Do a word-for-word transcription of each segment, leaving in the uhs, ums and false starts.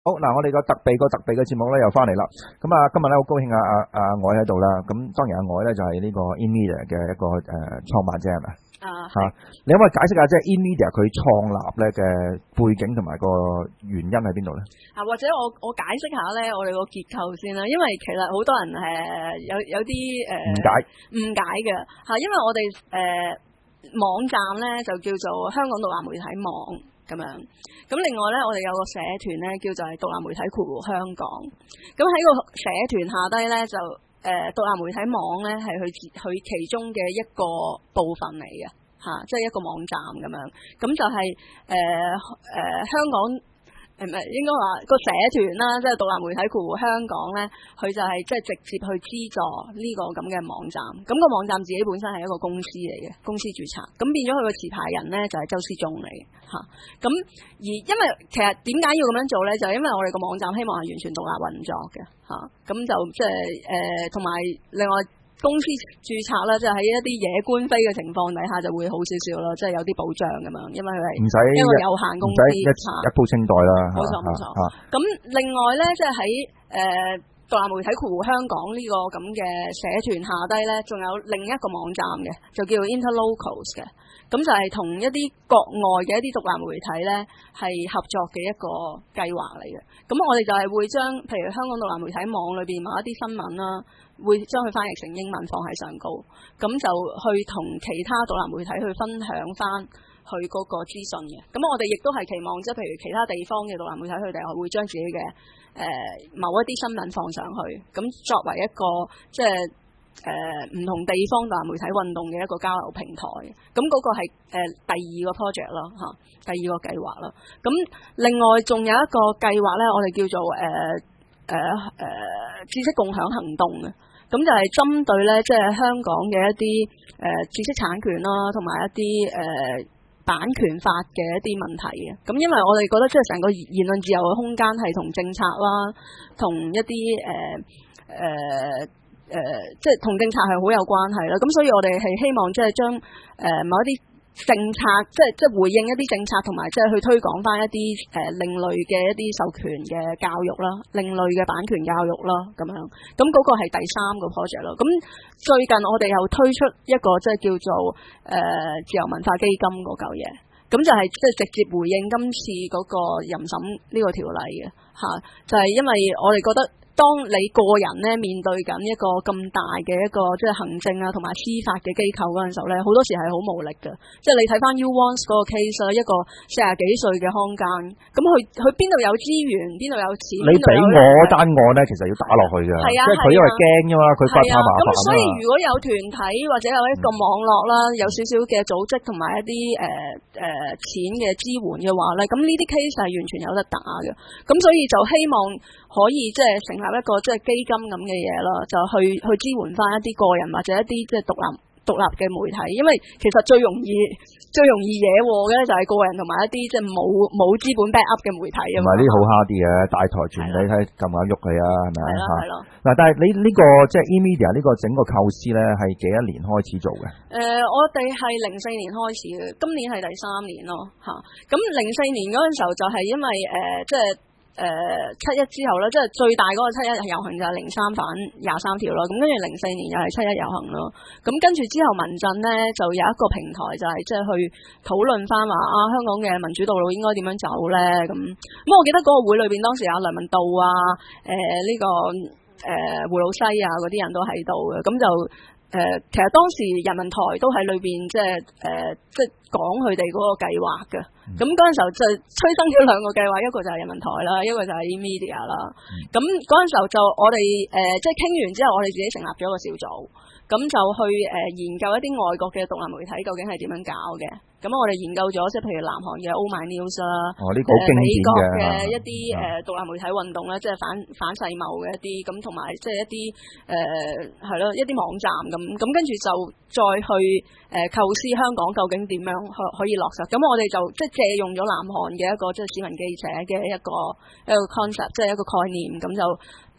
好嗱，我哋個特備個特備嘅節目咧又翻嚟啦。咁啊，今日咧好高興啊啊啊愛喺度啦。咁當然阿愛咧就係呢個 inMedia 嘅一個誒創辦者係咪啊？吓，你可唔可以解釋下即係 inMedia 佢創立咧嘅背景同埋個原因喺邊度咧？ 啊，或者我我解釋下咧，我哋個結構先啦。因為其實好多人誒有有啲誒誤解誤解嘅吓，因為我哋誒、呃、網站咧就叫做香港獨立媒體網咁樣。咁另外咧，我哋有個社團咧叫做係獨立媒體括弧香港。咁喺個社團下低咧就誒獨立媒體網咧係佢佢其中嘅一個部分嚟嘅吓，即係一個網站咁樣。咁就係誒誒香港。係咪應該話個社團啦，即係獨立媒體括弧香港咧，佢就係即係直接去資助呢個咁嘅網站。咁、個網站自己本身係一個公司嚟嘅，公司註冊。咁變咗佢個持牌人咧就係周思忠嚟嘅嚇。咁而因為其實點解要咁樣做咧？就係、因為我哋個網站希望係完全獨立運作嘅嚇。咁就即係誒，同、呃、埋另外。公司註冊啦，即係喺一啲野官非嘅情況底下就會好少少咯，即係有啲保障咁樣，因為佢係唔使因為有限公司一一鋪清袋啦。 冇錯冇錯。咁另外咧，即係喺誒獨立媒體括弧香港呢個咁嘅社團下低咧，仲有另一個網站嘅，就叫做 Interlocals 嘅。咁就係同一啲國外嘅一啲獨立媒體咧係合作嘅一個計劃嚟嘅。咁我哋就係會將譬如香港獨立媒體網裏邊某一啲新聞啦，會將佢翻譯成英文放喺上高，咁就去同其他獨立媒體去分享翻佢嗰個資訊嘅。咁我哋亦都係期望，即係譬如其他地方嘅獨立媒體，佢哋會將自己嘅誒、呃、某一啲新聞放上去，咁作為一個即係誒唔同地方獨立媒體運動嘅一個交流平台。咁嗰個係誒、呃、第二個 project 咯嚇，第二個計劃啦。咁另外仲有一個計劃咧，我哋叫做誒誒誒知識共享行動嘅。咁就係針對咧，即係香港嘅一啲誒、呃、知識產權啦，同埋一啲誒、呃、版權法嘅一啲問題嘅。咁因為我哋覺得即係成個言論自由嘅空間係同政策啦，同一啲誒誒誒，即係同政策係好有關係啦。咁所以我哋係希望即係將誒某一啲政策，即係即係回應一啲政策，同埋即係去推廣翻一啲誒、呃、另類嘅一啲授權嘅教育啦，另類嘅版權教育啦，咁樣。咁嗰個係第三個 project 咯。咁最近我哋又推出一個即係叫做誒、呃、自由文化基金嗰嚿嘢，咁就係即係直接回應今次嗰個淫審呢個條例嘅嚇，就係、是、因為我哋覺得。當你個人咧面對緊一個咁大嘅一個即係行政啊同埋司法嘅機構嗰陣時候咧，好多時係好無力嘅。即係你睇翻 U Once 嗰個 case 啦，一個四十幾歲嘅康奸，咁佢佢邊度有資源，邊度有錢？ 你俾我單案咧，其實要打落去嘅， 係啊， 即係佢因為驚啫嘛，佢怕怕麻煩。 咁所以如果有團體或者有一個網絡啦，嗯、有少少嘅組織同埋一啲誒誒錢嘅支援嘅話咧，咁呢啲 case 係完全有得打嘅。咁所以就希望可以即係成立一個即係基金咁嘅嘢啦，就去去支援翻一啲個人或者一啲即係獨立獨立嘅媒體，因為其實最容易最容易惹禍嘅就係個人同埋一啲即係冇冇資本 back up 嘅媒體啊嘛。唔係呢啲好蝦啲嘅大台傳你睇撳下喐佢啊，係咪啊？係咯。嗱，但係你呢、這個即係 inMedia 呢個整個構思咧，係幾一年開始做嘅？誒、呃， 我哋係零四年開始嘅，今年係第三年咯嚇。咁零四年嗰陣時候就係因為誒、呃、即係。誒、呃、七一之後咧，即係最大嗰個七一遊行就係零三反廿三條咯。咁跟住零四年又係七一遊行咯。咁跟住之後民陣咧就有一個平台，就係即係去討論翻話啊香港嘅民主道路應該點樣走咧。咁咁我記得嗰個會裏邊當時有梁文道啊，誒、呃、呢、這個誒、呃、胡老西啊嗰啲人都喺度嘅。咁就誒、呃、其實當時人民台都喺裏邊即係誒即係講佢哋嗰個計劃嘅。咁嗰陣時候就催生咗兩個計劃，一個就係人民台啦，一個就係 inMedia 啦。咁嗰陣時候就我哋誒、呃、即係傾完之後，我哋自己成立咗一個小組，咁就去誒、呃、研究一啲外國嘅獨立媒體究竟係點樣搞嘅。咁我哋研究咗即係譬如南韓嘅 Oh My News 啦，哦呢、這個好經典嘅，美國嘅一啲誒獨立媒體運動咧，即係反反世貿嘅一啲，咁同埋即係一啲誒係咯一啲網站咁，咁跟住就再去誒、呃、構思香港究竟點樣可可以落實。咁我哋就即係借用咗南韓嘅一個即係市民記者嘅一個一個 concept，即係一個概念，咁就。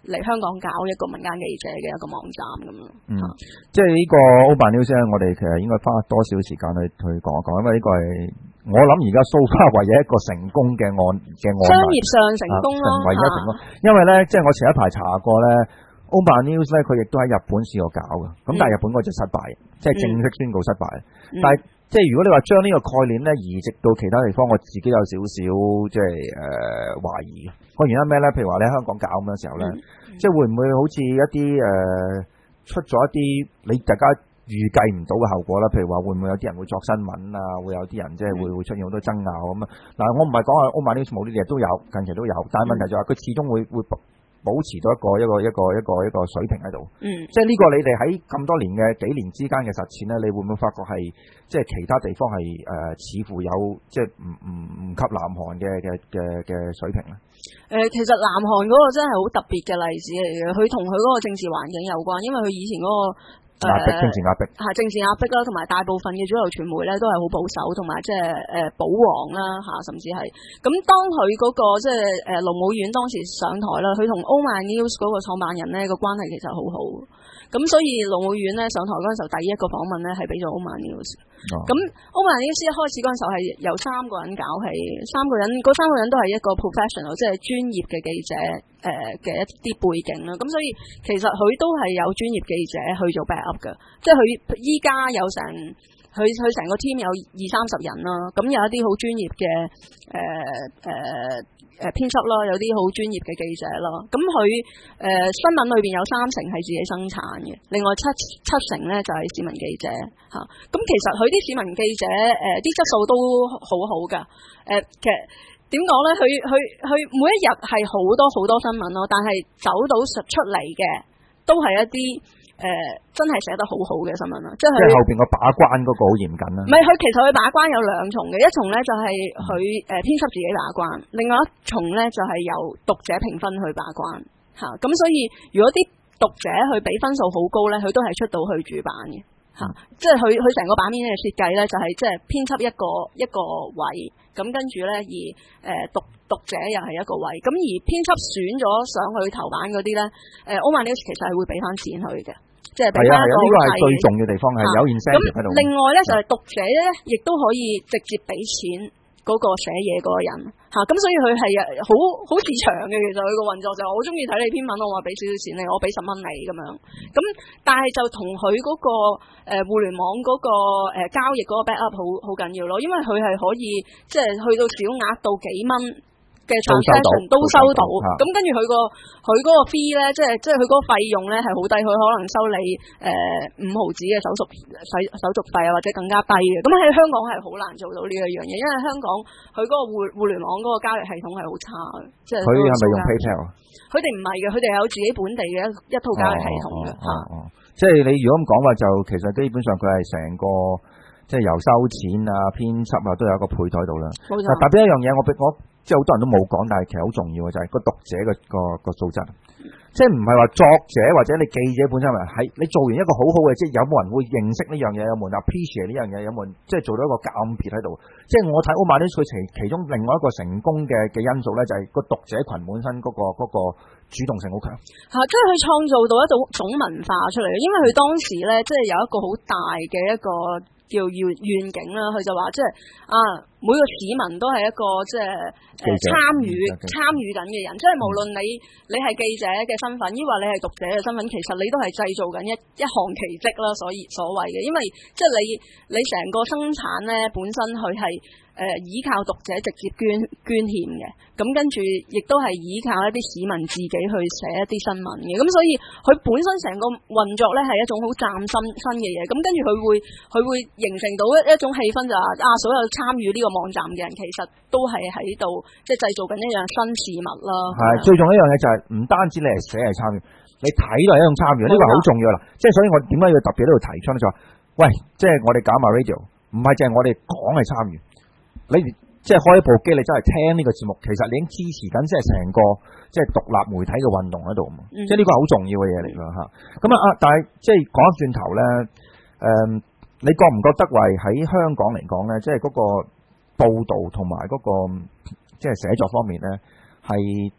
嚟香港搞一個民間記者嘅一個網站咁樣。 嗯，即係呢個 Open News 咧，我哋其實應該花多少時間去去講一講，因為呢個係我諗而家 so far 唯一一個成功嘅案嘅案例， 商業上成功咯， 唯一成功。因為咧，即係我前一排查過咧 ，Open News 咧，佢亦都喺日本試過搞嘅，咁、嗯、但係日本嗰隻失敗，即係正式宣告失敗。嗯、但係即係如果你話將呢個概念咧移植到其他地方，我自己有少少即係誒懷疑。個原因咩咧？譬如話你喺香港搞咁嘅時候咧，嗯嗯、即係會唔會好似一啲誒、呃、出咗一啲你大家預計唔到嘅後果啦？譬如話會唔會有啲人會作新聞啊？會有啲人即係會會出現好多爭拗咁啊？嗱，我唔係講話 Open News 冇呢啲嘢都有，近期都有，但係問題就係佢始終會會保持到一個一個一個一個一個水平喺度。嗯，即係呢個你哋喺咁多年嘅幾年之間嘅實踐咧，你會唔會發覺係即係其他地方係誒、呃、似乎有即係唔唔唔及南韓嘅嘅嘅嘅水平咧？ 誒、呃，其實南韓嗰個真係好特別嘅例子嚟嘅，佢同佢嗰個政治環境有關，因為佢以前嗰、那個誒、呃、 政治壓迫係政治壓迫啦，同埋大部分嘅主流傳媒咧都係好保守，同埋即係誒保皇啦嚇，甚至係咁。當佢嗰、那個即係誒盧武鉉當時上台啦，佢同 Oman News 嗰個創辦人咧個關係其實好好，咁所以盧武鉉咧上台嗰陣時候，第一個訪問咧係俾咗 Oman News。咁 Oman News 一開始嗰陣時候係由三個人搞起，三個人嗰三個人都係一個 professional， 即係專業嘅記者誒嘅、呃、一啲背景啦。咁所以其實佢都係有專業記者去做 backup 嘅，即係佢依家有成佢佢成個 team 有二三十人啦。咁有一啲好專業嘅誒誒。誒編輯啦，有啲好專業嘅記者啦，咁佢誒新聞裏邊有三成係自己生產嘅，另外七七成咧就係、是、市民記者嚇。咁、啊、其實佢啲市民記者誒啲、呃、質素都好好㗎。誒、呃、其實點講咧？佢佢佢每一日係好多好多新聞咯，但係走到實出嚟嘅都係一啲。誒、呃、真係寫得好好嘅新聞啦，即係佢後邊個把關嗰個好嚴謹啦。 唔係佢其實佢把關有兩重嘅，一重咧就係佢誒編輯自己把關，另外一重咧就係由讀者評分去把關嚇。咁、啊、所以如果啲讀者去俾分數好高咧，佢都係出到去主板嘅嚇。即係佢佢成個版面嘅設計咧，就係即係編輯一個一個位，咁跟住咧而誒、呃、讀讀者又係一個位，咁而編輯選咗上去頭版嗰啲咧，誒 Oman News 其實係會俾翻錢佢嘅。即係俾翻一個呢個係最重要嘅地方，係有 incentive 喺度。 另外咧就係讀者咧，亦都可以直接俾錢嗰個寫嘢嗰個人嚇。咁所以佢係好好市場嘅。其實佢個運作就係我中意睇你篇文，我話俾少少錢你，我俾十蚊你咁樣。咁但係就同佢嗰個誒互聯網嗰個誒交易嗰個 backup 好好緊要咯，因為佢係可以即係去到小額到幾蚊嘅 transaction 都收到，咁跟住佢個佢嗰個 fee 咧，即係即係佢嗰個費用咧係好低，佢可能收你誒五、呃、毫子嘅手續費手續費啊，或者更加低嘅。咁喺香港係好難做到呢一樣嘢，因為香港佢嗰個互互聯網嗰個交易系統係好差嘅，即係佢係咪用 PayPal 啊？佢哋唔係嘅，佢哋有自己本地嘅一一套交易系統嘅嚇。 哦，即係你如果咁講話，就其實基本上佢係成個即係由收錢啊、編輯啊都有一個配套喺度啦。冇錯。特別一樣嘢，我我。即係好多人都冇講，但係其實好重要嘅就係個讀者嘅個個素質，即係唔係話作者或者你記者本身係你做完一個好好嘅，即係有冇人會認識呢樣嘢，有冇人 appreciate 呢樣嘢，有冇人即係做到一個鑑別喺度。即係我睇 Oman News 佢其其中另外一個成功嘅嘅因素咧，就係個讀者群本身嗰個嗰個主動性好強。 嚇，即係佢創造到一種種文化出嚟嘅，因為佢當時咧即係有一個好大嘅一個叫願願景啦，佢就話即係啊每個市民都係一個即係誒參與參與緊嘅人，即係無論你你係記者嘅身份，抑或你係讀者嘅身份，其實你都係製造緊一一項奇蹟啦，所以所謂嘅，因為即係你你成個生產咧本身佢係誒依靠讀者直接捐捐獻嘅，咁跟住亦都係依靠一啲市民自己去寫一啲新聞嘅，咁所以佢本身成個運作咧係一種好嶄新新嘅嘢，咁跟住佢會佢會形成到一一種氣氛就係啊，所有參與呢個網站嘅人其實都係喺度即係製造緊一樣新事物啦。 係最重要一樣嘢就係唔單止你係寫係參與，你睇都係一種參與，呢個好重要啦。即係所以我點解要特別喺度提出咧？就話喂，即係我哋搞埋 radio，唔係淨係我哋講係參與。你即係開一部機，你真係聽呢個節目，其實你已經支持緊，即係成個即係獨立媒體嘅運動喺度嘛。嗯、即係呢個好重要嘅嘢嚟㗎嚇。咁啊啊，但係即係講翻轉頭咧，誒、嗯，你覺唔覺得為喺香港嚟講咧，即係嗰個報導同埋嗰個即係寫作方面咧，係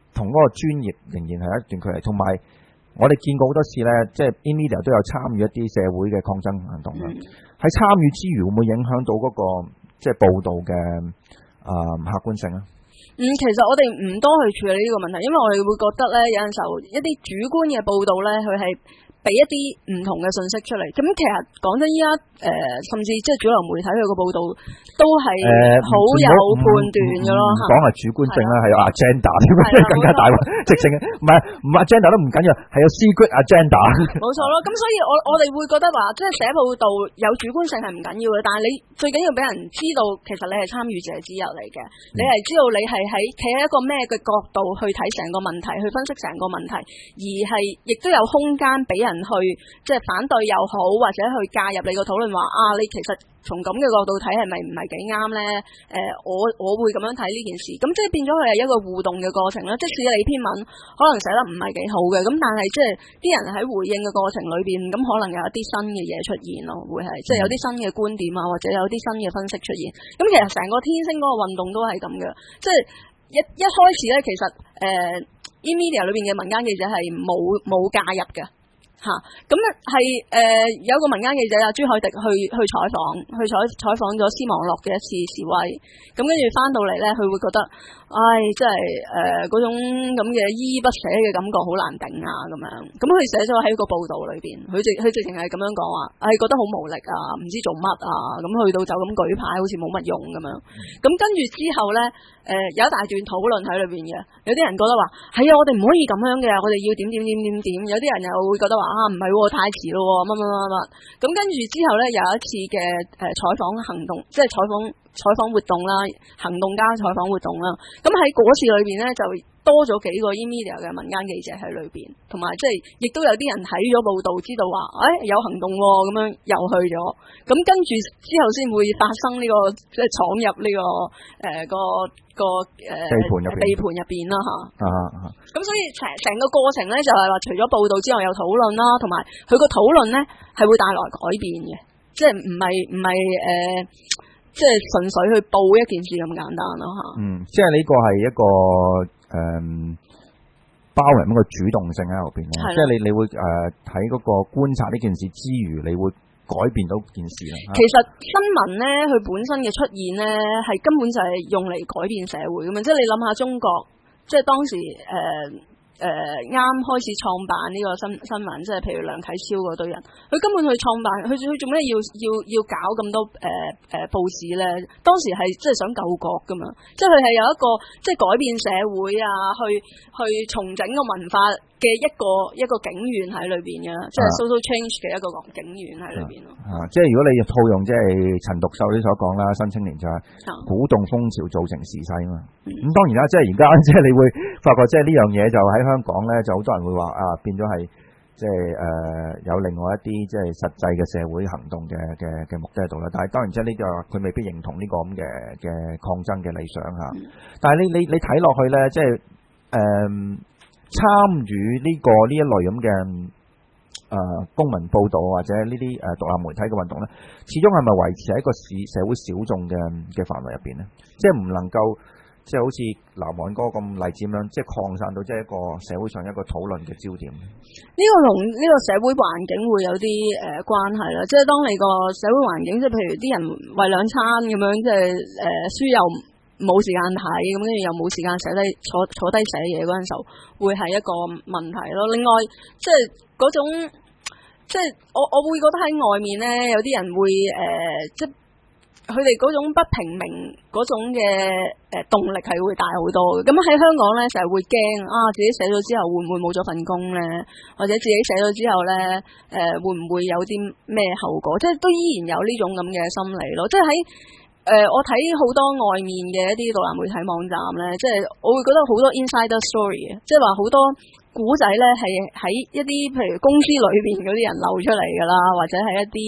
同嗰個專業仍然係一段距離。同埋我哋見過好多次咧，即係 in media 都有參與一啲社會嘅抗爭行動啦。喺、嗯、參與之餘，會唔會影響到嗰、那個即係報導嘅啊、呃、客觀性啊？ 嗯，其實我哋唔多去處理呢個問題，因為我哋會覺得咧，有陣時候一啲主觀嘅報導咧，佢係俾一啲唔同嘅信息出嚟。咁其實講真，依家誒甚至即係主流媒體佢個報導都係好有判斷嘅咯。 講係主觀性啦，係有 agenda 添，更加大鑊。直情唔係唔 agenda 都唔緊要，係有 secret agenda。 冇錯咯。咁所以我我哋會覺得話，即係寫報導有主觀性係唔緊要嘅，但係你最緊要俾人知道，其實你係參與者之一嚟嘅，嗯、你係知道你係喺企喺一個咩嘅角度去睇成個問題，去分析成個問題，而係亦都有空間俾人去即係反對又好，或者去介入你個討論話啊，你其實從咁嘅角度睇係咪唔係幾啱咧？誒、呃，我我會咁樣睇呢件事，咁即係變咗佢係一個互動嘅過程啦。即使你篇文可能寫得唔係幾好嘅，咁但係即係啲人喺回應嘅過程裏邊，咁可能有一啲新嘅嘢出現咯，會係即係有啲新嘅觀點啊，或者有啲新嘅分析出現。咁其實成個天星嗰個運動都係咁嘅，即係一一開始咧，其實誒、呃、in media 裏邊嘅民間記者係冇冇介入嘅。嚇，咁咧係誒有個民間記者啊朱凱迪去去採訪，去採採訪咗絲網絡嘅一次示威，咁跟住翻到嚟咧，佢會覺得，唉，真係誒嗰種咁嘅依依不捨嘅感覺好難頂啊咁樣，咁佢寫咗喺個報導裏邊，佢直佢直情係咁樣講話，唉覺得好無力啊，唔知做乜啊，咁去到就咁舉牌，好似冇乜用咁樣，咁跟住之後咧。誒、呃、有一大段討論喺裏邊嘅，有啲人覺得話係啊，我哋唔可以咁樣嘅，我哋要點點點點點，有啲人又會覺得話啊唔係喎，太遲咯喎，乜乜乜乜，咁跟住之後咧有一次嘅誒、呃、採訪行動，即係採訪採訪活動啦，行動加採訪活動啦，咁喺嗰次裏邊咧就多咗幾個 in media 嘅民間記者喺裏邊，同埋即係亦都有啲人睇咗報道，知道話誒、哎、有行動喎，咁樣又去咗，咁跟住之後先會發生呢、這個即係闖入呢、這個誒、呃、個個誒、呃、 地盤入邊地盤入邊啦嚇。 啊啊！咁所以成成個過程咧就係話，除咗報道之外有討論啦，同埋佢個討論咧係會帶來改變嘅，即係唔係唔係誒。即係純粹去報一件事咁簡單咯嚇。嗯， 即係呢個係一個誒、嗯、包含一個主動性喺後邊咧。即係你你會誒喺嗰個觀察呢件事之餘，你會改變到件事啦。 其實新聞咧，佢本身嘅出現咧，係根本就係用嚟改變社會咁樣。即係你諗下中國，即係當時誒。呃誒啱、呃、開始創辦呢個新新聞，即係譬如梁啟超嗰堆人，佢根本去創辦，佢佢做咩要要要搞咁多誒誒、呃呃、報紙咧？當時係即係想救國噶嘛，即係佢係有一個即係改變社會啊，去去重整個文化嘅一個一個警員喺裏邊嘅，即係 social change 嘅一個警員喺裏邊咯。啊， 即係如果你套用即係陳獨秀啲所講啦，新青年就係鼓動風潮造成時勢啊嘛。咁、嗯、當然啦，即係而家即係你會發覺即係呢樣嘢就喺香港咧，就好多人會話啊，變咗係即係誒、呃、有另外一啲即係實際嘅社會行動嘅嘅嘅目的喺度啦。但係當然即係呢個佢未必認同呢個咁嘅嘅抗爭嘅理想嚇。嗯、但係你你你睇落去咧，即係誒。呃參與呢、這個呢一類咁嘅誒公民報導或者呢啲誒獨立媒體嘅運動咧，始終係咪維持喺一個市社會小眾嘅嘅範圍入邊咧？即係唔能夠即係好似藍岸哥咁例子咁樣，即係擴散到即係一個社會上一個討論嘅焦點。 呢個同呢個社會環境會有啲誒、呃、關係啦。即係當你個社會環境，即係譬如啲人為兩餐咁樣，即係誒書又冇時間睇，咁跟住又冇時間寫低坐坐低寫嘢嗰陣時候，會係一個問題咯。另外，即係嗰種，即係我我會覺得喺外面咧，有啲人會誒、呃，即係佢哋嗰種不平明嗰種嘅誒動力係會大好多嘅。咁喺香港咧，成日會驚啊，自己寫咗之後會唔會冇咗份工咧？或者自己寫咗之後咧，誒、呃、會唔會有啲咩後果？即係都依然有呢種咁嘅心理咯。即係喺誒、呃，我睇好多外面嘅一啲獨立媒體網站咧，即係我會覺得好多 insider story 嘅，即係話好多古仔咧係喺一啲譬如公司裏邊嗰啲人漏出嚟㗎啦，或者係一啲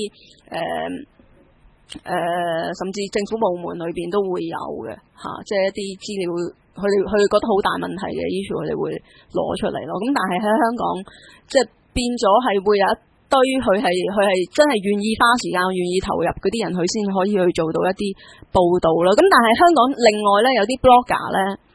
誒誒，甚至政府部門裏邊都會有嘅嚇、啊，即係一啲資料，佢哋佢哋覺得好大問題嘅 issue，佢哋會攞出嚟咯。咁但係喺香港，即係變咗係會有一對佢係佢係真係願意花時間、願意投入嗰啲人，佢先可以去做到一啲報導咯。咁但係香港另外咧有啲 blogger 咧，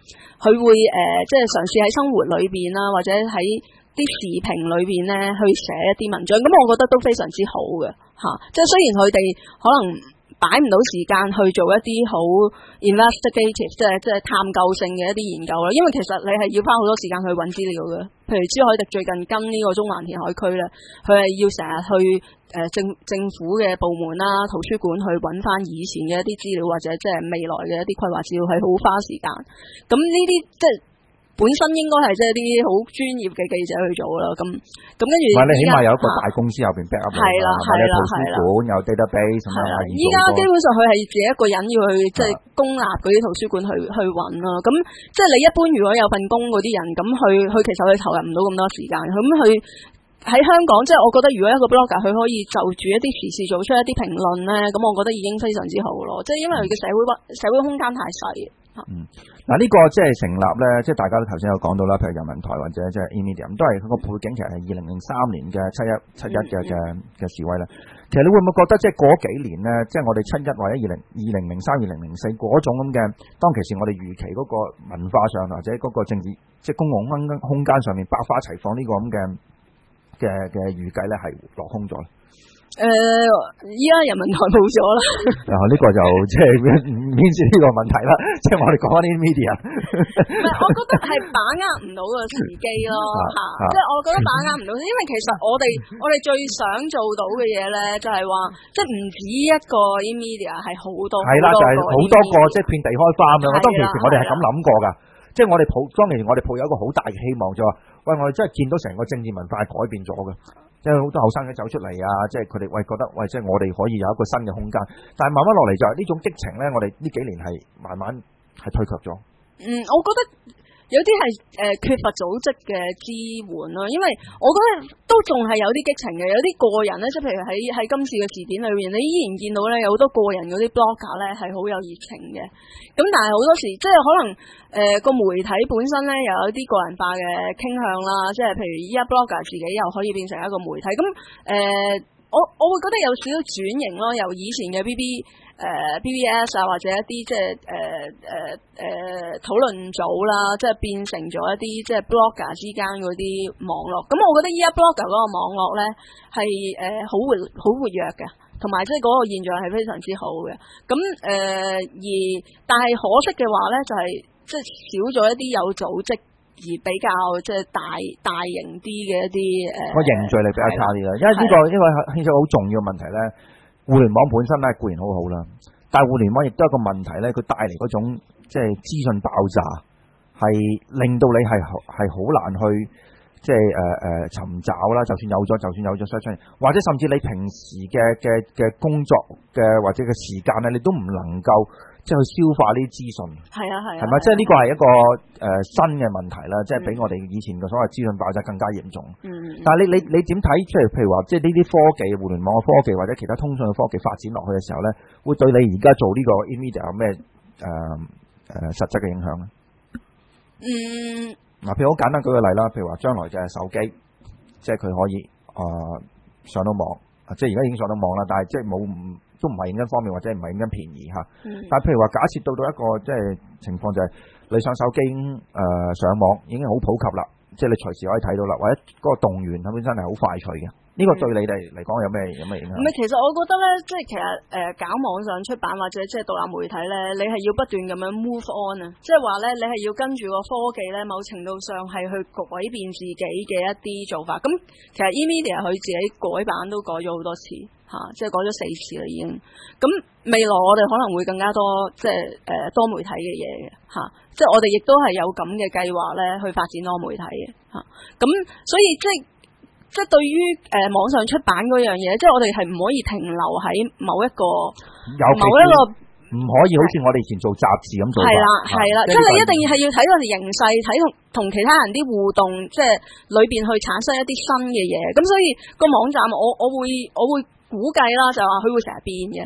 佢會誒、呃、即係嘗試喺生活裏邊啦，或者喺啲時評裏邊咧去寫一啲文章，咁我覺得都非常之好嘅嚇、啊。即係雖然佢哋可能擺唔到時間去做一啲好 investigative， 即係即係探究性嘅一啲研究啦。因為其實你係要花好多時間去揾資料嘅。譬如朱凱廸最近跟呢個中環填海區咧，佢係要成日去誒政政府嘅部門啦、圖書館去揾翻以前嘅一啲資料，或者即係未來嘅一啲規劃資料，係好花時間。咁呢啲即係本身應該係即係啲好專業嘅記者去做啦。咁咁跟住， 唔係你起碼有一個大公司後邊 back up 係啦，係啦， 圖書館有 database 咁樣。 依家基本上佢係自己一個人要去即係公立嗰啲圖書館去去揾啦。咁即係你一般如果有份工嗰啲人，咁佢佢其實佢投入唔到咁多時間。咁佢喺香港，即係我覺得如果一個 blogger 佢可以就住一啲時事做出一啲評論咧，咁我覺得已經非常之好咯。即係因為佢嘅社會社會空間太細。 嗯，嗱、這、呢個即係成立咧，即係大家都頭先有講到啦，譬如人民台或者即係 iMedia 咁，都係佢個背景其實係二零零三年嘅七一七一嘅嘅嘅示威啦。其實你會唔會覺得即係嗰幾年咧，即係我哋七一或者二零二零零三二零零四嗰種咁嘅，當其時我哋預期嗰個文化上或者嗰個政治即係公共空空間上面百花齊放呢個咁嘅嘅嘅預計咧係落空咗。 誒，依家人民台冇咗啦。 啊，呢個就即係免涉呢個問題啦。即係我哋講翻啲 media。 唔係，我覺得係把握唔到個時機咯，嚇。即係我覺得把握唔到，因為其實我哋我哋最想做到嘅嘢咧，就係話，即係唔止一個 media 係好多。係啦，就係好多個，即係遍地開花咁樣。當其時我哋係咁諗過㗎。即係我哋抱，當其時我哋抱有一個好大嘅希望，就話，喂，我哋真係見到成個政治文化係改變咗嘅。即係好多後生嘅走出嚟啊！即係佢哋喂覺得喂，即係我哋可以有一個新嘅空間，但係慢慢落嚟就係呢種激情咧，我哋呢幾年係慢慢係退卻咗。嗯，我覺得有啲係誒缺乏組織嘅支援咯，因為我覺得都仲係有啲激情嘅，有啲個人咧，即係譬如喺喺今次嘅事件裏面，你依然見到咧有好多個人嗰啲 blogger 咧係好有熱情嘅。咁但係好多時即係可能誒個、呃、媒體本身咧又有啲個人化嘅傾向啦，即係譬如依家 blogger 自己又可以變成一個媒體，咁誒、呃、我我會覺得有少少轉型咯，由以前嘅 B B 誒、呃、B B S 啊，或者一啲即係誒誒誒討論組啦，即係變成咗一啲即係 blogger 之間嗰啲網絡。咁我覺得依家 blogger 嗰個網絡咧係誒好活好活躍嘅。同埋即係嗰個現象係非常之好嘅，咁誒、呃、而但係可惜嘅話咧，就係即係少咗一啲有組織而比較即係大大型啲嘅一啲誒。個、呃、凝聚力比較差啲啦，因為呢、這個呢個牽涉好重要嘅問題咧。互聯網本身咧固然好好啦，但係互聯網亦都有一個問題咧，佢帶嚟嗰種即係資訊爆炸，係令到你係係好難去。即係誒誒尋找啦，就算有咗，就算有咗 search， 或者甚至你平時嘅嘅嘅工作嘅或者嘅時間咧，你都唔能夠即係去消化呢啲資訊。係啊係啊，係咪？即係呢個係一個誒、呃、新嘅問題啦，即係比我哋以前嘅所謂資訊爆炸更加嚴重。嗯。但係你你你點睇？即係譬如話，即係呢啲科技、互聯網嘅科技或者其他通訊嘅科技發展落去嘅時候咧，會對你而家做呢個 iMedia 有咩誒誒實質嘅影響咧？嗯。嗱，譬如好簡單舉個例啦，譬如話將來嘅手機，即係佢可以誒、呃、上到網，即係而家已經上到網啦，但係即係冇唔都唔係影緊方便或者唔係影緊便宜嚇。嗯、但係譬如話假設到到一個即係情況就係你上手機誒、呃、上網已經好普及啦，即係你隨時可以睇到啦，或者嗰個動員本身係好快脆嘅。呢、這個對你哋嚟講有咩有咩影響？唔係，其實我覺得咧，即係其實誒、呃、搞網上出版或者即係獨立媒體咧，你係要不斷咁樣 move on 啊，即係話咧，你係要跟住個科技咧，某程度上係去改變自己嘅一啲做法。咁其實 iMedia 佢自己改版都改咗好多次嚇、啊，即係改咗四次啦已經。咁未來我哋可能會更加多即係誒、呃、多媒體嘅嘢嘅嚇，即係我哋亦都係有咁嘅計劃咧去發展多媒體嘅嚇。咁、啊、所以即係。即係對於誒、呃、網上出版嗰樣嘢，即係我哋係唔可以停留喺某一個某一個，唔可以好似我哋以前做雜誌咁做。係啦，係啦，即係你一定要係要睇到形勢，睇同同其他人啲互動，即係裏邊去產生一啲新嘅嘢。咁所以個網站我我會我會估計啦，就係話佢會成日變嘅。即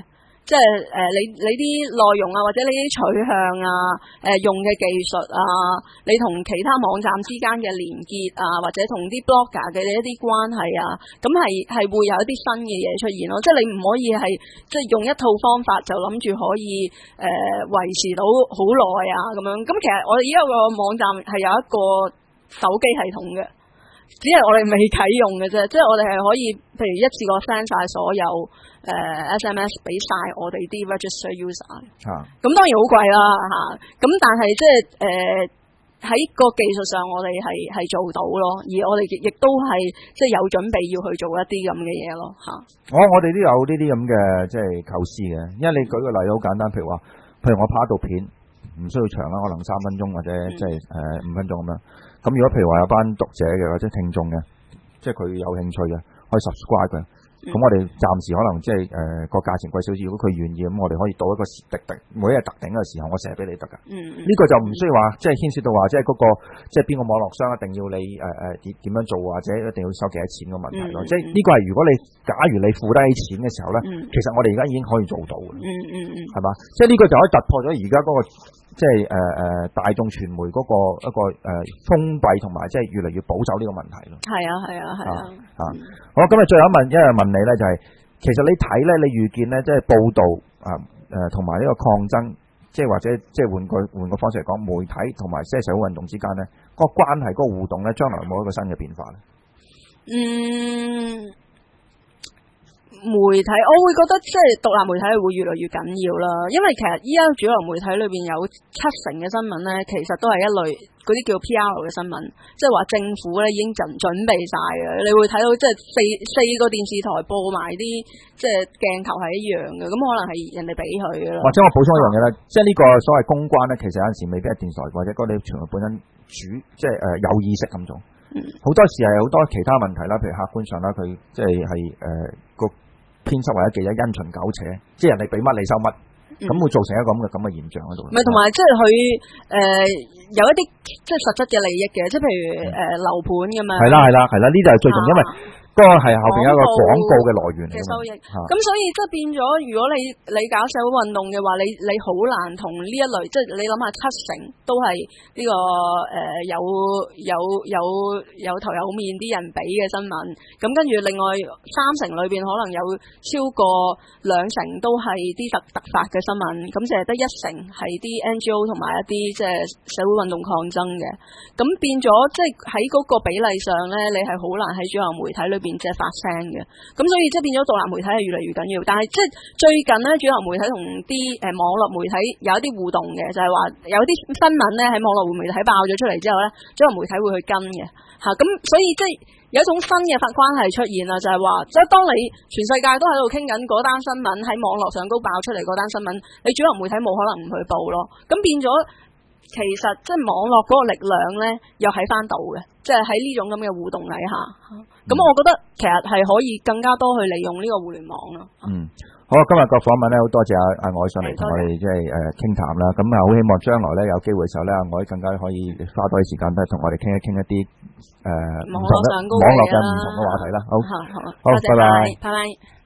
即係誒、呃、你你啲內容啊，或者你啲取向啊，誒、呃、用嘅技術啊，你同其他網站之間嘅連結啊，或者同啲 blogger 嘅一啲關係啊，咁係係會有一啲新嘅嘢出現咯。即係你唔可以係即係用一套方法就諗住可以誒、呃、維持到好耐啊咁樣。咁其實我哋依家個網站係有一個手機系統嘅。只係我哋未啟用嘅啫，即係我哋係可以，譬如一次過 send 晒所有誒、呃、S M S 俾晒我哋啲 register user。啊，咁當然好貴啦嚇，咁、啊、但係即係誒喺個技術上我哋係係做到咯，而我哋亦亦都係即係有準備要去做一啲咁嘅嘢咯嚇。 我我哋都有呢啲咁嘅即係構思嘅，因為你舉個例好簡單，譬如話，譬如我拍一套片唔需要長啦，可能三分鐘或者即係誒五分鐘咁樣。咁如果譬如話有班讀者嘅或者聽眾嘅，即係佢有興趣嘅，可以 subscribe 嘅，咁、嗯、我哋暫時可能即係誒個價錢貴少少，如果佢願意，咁我哋可以到一個特定每一日特定嘅時候，我寫俾你得㗎。嗯呢、呢個就唔需要話即係牽涉到話即係嗰個即係邊個網絡商一定要你誒誒點點樣做，或者一定要收幾多錢嘅問題咯。嗯、即係呢個係如果你假如你付得起錢嘅時候咧，嗯、其實我哋而家已經可以做到嘅。嗯嗯嗯，係嘛？即係呢個就可以突破咗而家嗰個。即係誒誒大眾傳媒嗰個一個誒、呃、封閉同埋即係越嚟越保守呢個問題咯。係啊係啊係啊。啊，好，今日最後一問，一係問你咧就係、是，其實你睇咧，你預見咧，即係報道啊誒同埋呢個抗爭，即係或者即係換句換個方式嚟講，媒體同埋即係社會運動之間咧，嗰、那個關係嗰、那個互動咧，將來有冇一個新嘅變化咧？嗯。媒體，我會覺得即係獨立媒體係會越嚟越緊要啦，因為其實依家主流媒體裏邊有七成嘅新聞咧，其實都係一類嗰啲叫 P R 嘅新聞，即係話政府咧已經準準備晒嘅，你會睇到即係四四個電視台播埋啲即係鏡頭係一樣嘅，咁可能係人哋俾佢嘅啦。或者我補充一樣嘢啦，啊、即係呢個所謂公關咧，其實有陣時未必係電視台或者嗰啲傳媒本身主即係誒、呃、有意識咁做，好、嗯、多時係好多其他問題啦，譬如客觀上啦，佢即係係誒個。編輯或者記者因循苟且，即係人哋俾乜你收乜，咁、嗯、會造成一個咁嘅咁嘅現象喺度。唔係，同埋即係佢誒有一啲即係實質嘅利益嘅，即係譬如誒、呃、樓盤咁樣。係啦係啦係啦，呢啲係最重要，因為嗰個係後邊有一個廣告嘅來源嚟嘅收益。咁、啊、所以即係變咗，如果你你搞社會運動嘅話，你你好難同呢一類，即係你諗下七成都係呢、這個誒、呃、有有有有頭有面啲人俾嘅新聞，咁跟住另外三成裏邊可能有超過兩成都係啲突突發嘅新聞，咁淨係得一成係啲 N G O 同埋一啲即係社會運動抗爭嘅，咁變咗即係喺嗰個比例上咧，你係好難喺主流媒體裏邊即係發聲嘅，咁所以即係變咗獨立媒體係越嚟越緊要。但係即係最近咧，主流媒體同啲誒網絡媒體有一啲互動嘅，就係話有啲新聞咧喺網絡媒體爆咗出嚟之後咧，主流媒體會去跟嘅嚇，咁所以即係有一種新嘅法關係出現啦，就係話即係當你全世界都喺度傾緊嗰單新聞喺網絡上都爆出嚟嗰單新聞，你主流媒體冇可能唔去報咯，咁變咗。其實即係網絡嗰個力量咧，又喺翻度嘅，即係喺呢種咁嘅互動底下，咁、嗯、我覺得其實係可以更加多去利用呢個互聯網咯。嗯，好，今日個訪問咧，好多謝阿阿愛上嚟同我哋即係誒傾談啦。咁啊，好希望將來咧有機會嘅時候咧，阿愛更加可以花多啲時間都係同我哋傾一傾一啲誒唔同嘅網絡嘅唔同嘅話題啦。好，好，好，好，拜拜，拜拜。